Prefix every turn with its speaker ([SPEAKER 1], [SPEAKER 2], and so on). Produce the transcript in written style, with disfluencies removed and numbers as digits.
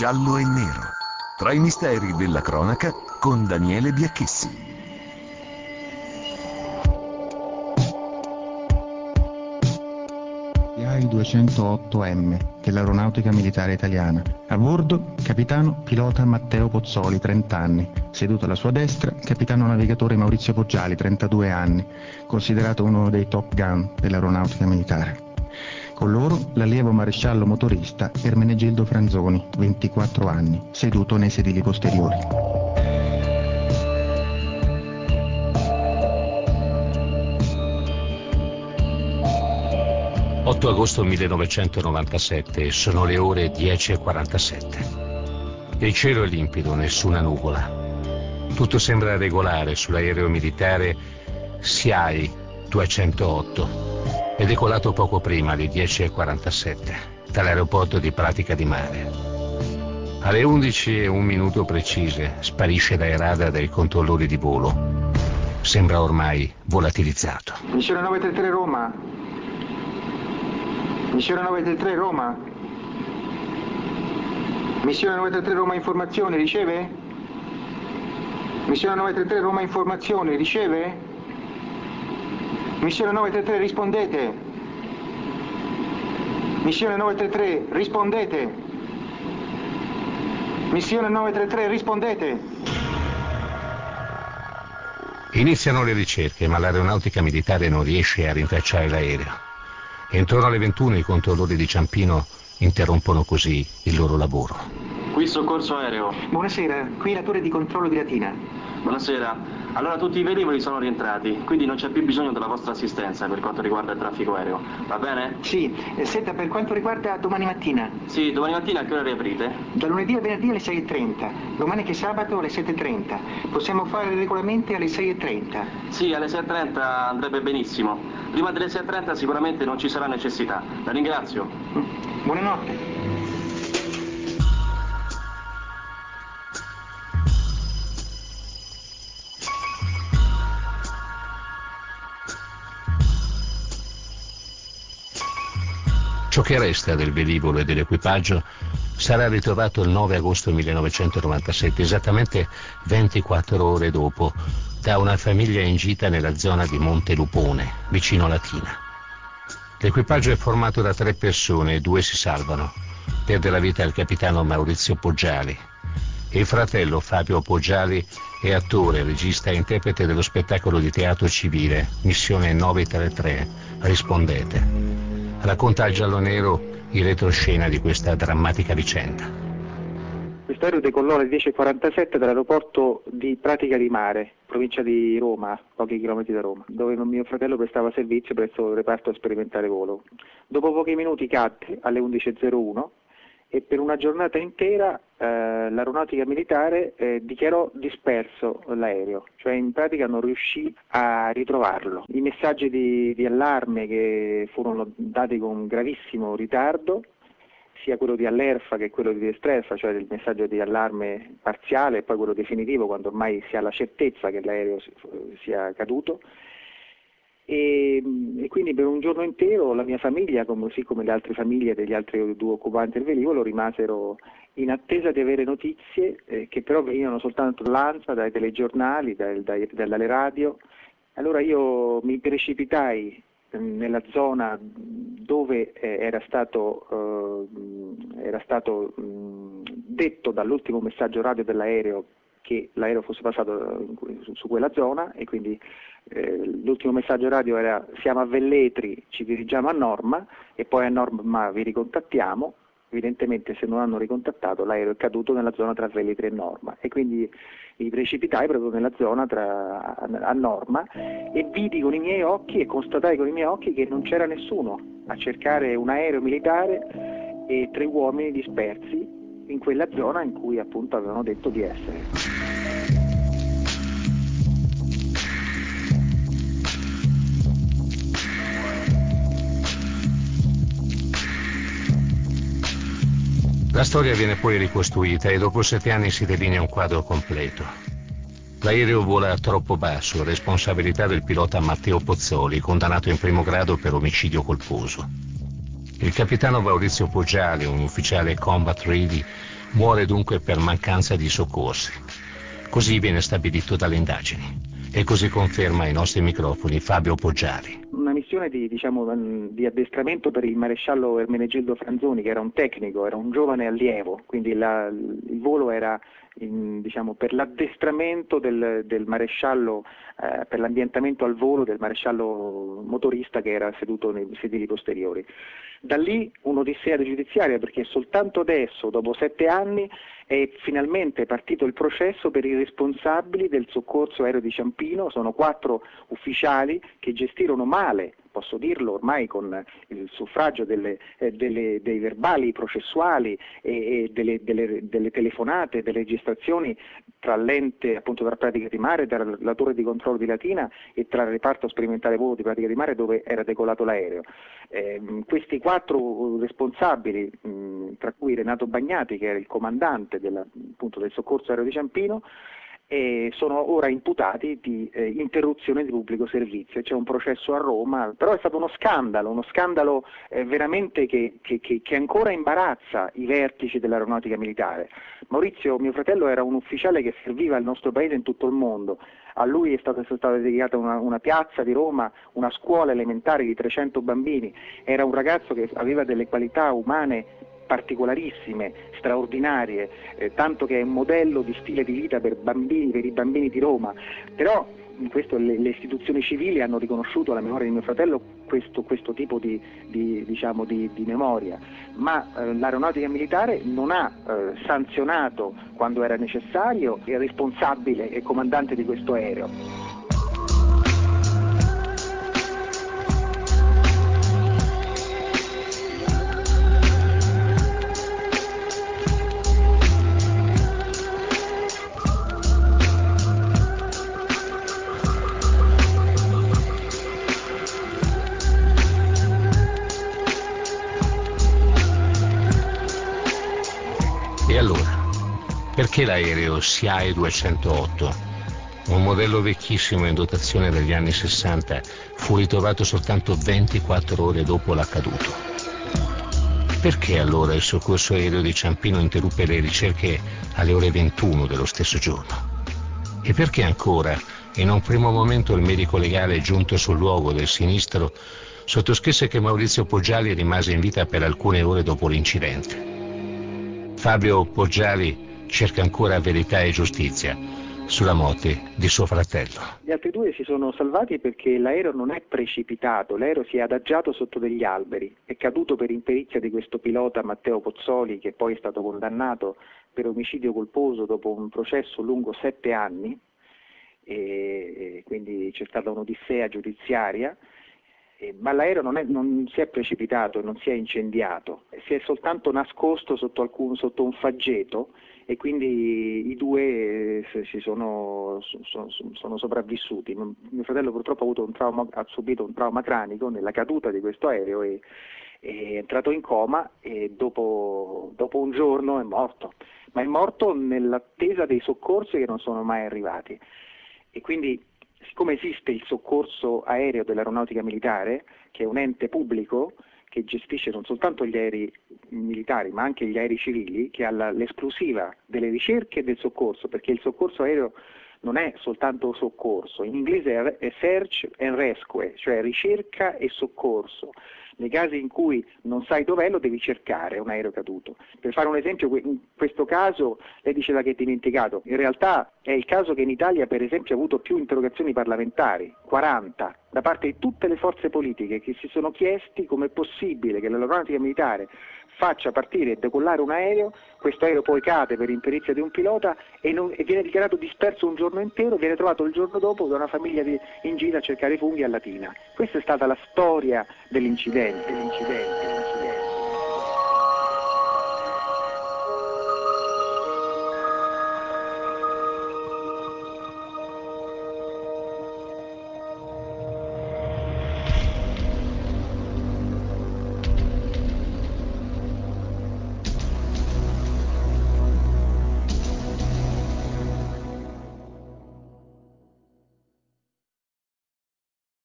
[SPEAKER 1] giallo e nero. Tra i misteri della cronaca con Daniele Biacchessi.
[SPEAKER 2] Il 208M dell'Aeronautica Militare Italiana. A bordo, capitano pilota Matteo Pozzoli, 30 anni. Seduto alla sua destra, capitano navigatore Maurizio Poggiali, 32 anni, considerato uno dei top gun dell'Aeronautica Militare. Con loro l'allievo maresciallo motorista Ermenegildo Franzoni, 24 anni, seduto nei sedili posteriori.
[SPEAKER 3] 8 agosto 1997, sono le ore 10:47. Il cielo è limpido, nessuna nuvola. Tutto sembra regolare sull'aereo militare SIAE 208. È decolato poco prima, alle 10:47, dall'aeroporto di Pratica di Mare. Alle 11:01 precise sparisce dai radar dei controllori di volo. Sembra ormai volatilizzato.
[SPEAKER 4] Missione 933 Roma. Missione 933 Roma. Missione 933 Roma informazioni, riceve? Missione 933 Roma informazioni, riceve? Missione 933 rispondete. Missione 933 rispondete. Missione 933 rispondete.
[SPEAKER 3] Iniziano le ricerche, ma l'aeronautica militare non riesce a rintracciare l'aereo. Intorno alle 21 i controllori di Ciampino interrompono così il loro lavoro.
[SPEAKER 5] Qui soccorso aereo.
[SPEAKER 4] Buonasera, qui la torre di controllo di Latina.
[SPEAKER 5] Buonasera. Allora tutti i velivoli sono rientrati, quindi non c'è più bisogno della vostra assistenza per quanto riguarda il traffico aereo. Va bene?
[SPEAKER 4] Sì, senta, per quanto riguarda domani mattina?
[SPEAKER 5] Sì, domani mattina a che ora riaprite?
[SPEAKER 4] Da lunedì a venerdì alle 6:30, domani che è sabato alle 7:30. Possiamo fare regolarmente alle 6:30?
[SPEAKER 5] Sì, alle 6:30 andrebbe benissimo. Prima delle 6:30 sicuramente non ci sarà necessità. La ringrazio.
[SPEAKER 4] Buonanotte.
[SPEAKER 3] Ciò che resta del velivolo e dell'equipaggio sarà ritrovato il 9 agosto 1997, esattamente 24 ore dopo, da una famiglia in gita nella zona di Monte Lupone, vicino Latina. L'equipaggio è formato da 3 persone e 2 si salvano. Perde la vita il capitano Maurizio Poggiali. Il fratello Fabio Poggiali è attore, regista e interprete dello spettacolo di teatro civile Missione 933, rispondete. Racconta al giallo-nero il retroscena di questa drammatica vicenda.
[SPEAKER 4] Questo aereo decollò alle 10:47 dall'aeroporto di Pratica di Mare, provincia di Roma, pochi chilometri da Roma, dove mio fratello prestava servizio presso il reparto sperimentale volo. Dopo pochi minuti cadde alle 11:01 e per una giornata intera l'aeronautica militare dichiarò disperso l'aereo, cioè in pratica non riuscì a ritrovarlo. I messaggi di allarme che furono dati con gravissimo ritardo, sia quello di all'ERFA che quello di Estrelfa, cioè il messaggio di allarme parziale e poi quello definitivo quando ormai si ha la certezza che l'aereo sia caduto. E quindi per un giorno intero la mia famiglia, così come le altre famiglie degli altri 2 occupanti del velivolo, rimasero in attesa di avere notizie che però venivano soltanto dall'ANSA, dai telegiornali, dalle radio. Allora io mi precipitai nella zona dove era stato detto dall'ultimo messaggio radio dell'aereo che l'aereo fosse passato su quella zona, e quindi l'ultimo messaggio radio era: siamo a Velletri, ci dirigiamo a Norma e poi a Norma vi ricontattiamo. Evidentemente se non hanno ricontattato l'aereo è caduto nella zona tra Velletri e Norma, e quindi mi precipitai proprio nella zona a Norma e vidi con i miei occhi e constatai con i miei occhi che non c'era nessuno a cercare un aereo militare e 3 uomini dispersi in quella zona in cui appunto avevano detto di essere.
[SPEAKER 3] La storia viene poi ricostruita e dopo 7 anni si delinea un quadro completo. L'aereo vola troppo basso, responsabilità del pilota Matteo Pozzoli, condannato in primo grado per omicidio colposo. Il capitano Maurizio Poggiali, un ufficiale combat ready, Muore dunque per mancanza di soccorsi. Così viene stabilito dalle indagini. E così conferma ai nostri microfoni Fabio Poggiali.
[SPEAKER 4] Una missione di addestramento per il maresciallo Ermenegildo Franzoni, che era un tecnico, era un giovane allievo, quindi il volo era per l'addestramento del maresciallo, per l'ambientamento al volo del maresciallo motorista che era seduto nei sedili posteriori. Da lì un'odissea giudiziaria, perché soltanto adesso, dopo 7 anni, è finalmente partito il processo per i responsabili del soccorso aereo di Ciampino. Sono 4 ufficiali che gestirono male, posso dirlo ormai con il suffragio dei verbali processuali e delle telefonate, delle registrazioni tra l'ente, appunto, tra Pratica di Mare, tra la torre di controllo di Latina e tra il reparto sperimentale volo di Pratica di Mare dove era decolato l'aereo. Questi 4 responsabili, tra cui Renato Bagnati, che era il comandante del soccorso aereo di Ciampino, sono ora imputati di interruzione di pubblico servizio. C'è un processo a Roma, però è stato uno scandalo veramente che ancora imbarazza i vertici dell'aeronautica militare. Maurizio, mio fratello, era un ufficiale che serviva il nostro paese in tutto il mondo. A lui è stata dedicata una piazza di Roma, una scuola elementare di 300 bambini. Era un ragazzo che aveva delle qualità umane particolarissime, straordinarie, tanto che è un modello di stile di vita per i bambini di Roma. Però in questo le istituzioni civili hanno riconosciuto alla memoria di mio fratello questo tipo di memoria, ma l'aeronautica militare non ha sanzionato quando era necessario il responsabile e comandante di questo aereo.
[SPEAKER 3] E allora, perché l'aereo SIAE 208, un modello vecchissimo in dotazione degli anni 60, fu ritrovato soltanto 24 ore dopo l'accaduto? Perché allora il soccorso aereo di Ciampino interruppe le ricerche alle ore 21 dello stesso giorno? E perché ancora, in un primo momento, il medico legale giunto sul luogo del sinistro sottoscrisse che Maurizio Poggiali rimase in vita per alcune ore dopo l'incidente? Fabio Poggiali cerca ancora verità e giustizia sulla morte di suo fratello.
[SPEAKER 4] Gli altri 2 si sono salvati perché l'aereo non è precipitato, l'aereo si è adagiato sotto degli alberi, è caduto per imperizia di questo pilota Matteo Pozzoli, che poi è stato condannato per omicidio colposo dopo un processo lungo 7 anni, e quindi c'è stata un'odissea giudiziaria. Ma l'aereo non si è precipitato, non si è incendiato, si è soltanto nascosto sotto un faggeto, e quindi i 2 sono sopravvissuti. Mio fratello purtroppo ha subito un trauma cranico nella caduta di questo aereo e è entrato in coma, e dopo un giorno è morto, ma è morto nell'attesa dei soccorsi che non sono mai arrivati. E quindi, siccome esiste il soccorso aereo dell'aeronautica militare, che è un ente pubblico che gestisce non soltanto gli aerei militari ma anche gli aerei civili, che ha l'esclusiva delle ricerche e del soccorso, perché il soccorso aereo non è soltanto soccorso, in inglese è search and rescue, cioè ricerca e soccorso. Nei casi in cui non sai dov'è, lo devi cercare, un aereo caduto. Per fare un esempio, in questo caso lei diceva che è dimenticato, in realtà è il caso che in Italia per esempio ha avuto più interrogazioni parlamentari, 40, da parte di tutte le forze politiche che si sono chiesti come è possibile che l'aeronautica militare faccia partire e decollare un aereo, questo aereo poi cade per imperizia di un pilota e viene dichiarato disperso un giorno intero, viene trovato il giorno dopo da una famiglia in gita a cercare i funghi a Latina. Questa è stata la storia dell'incidente.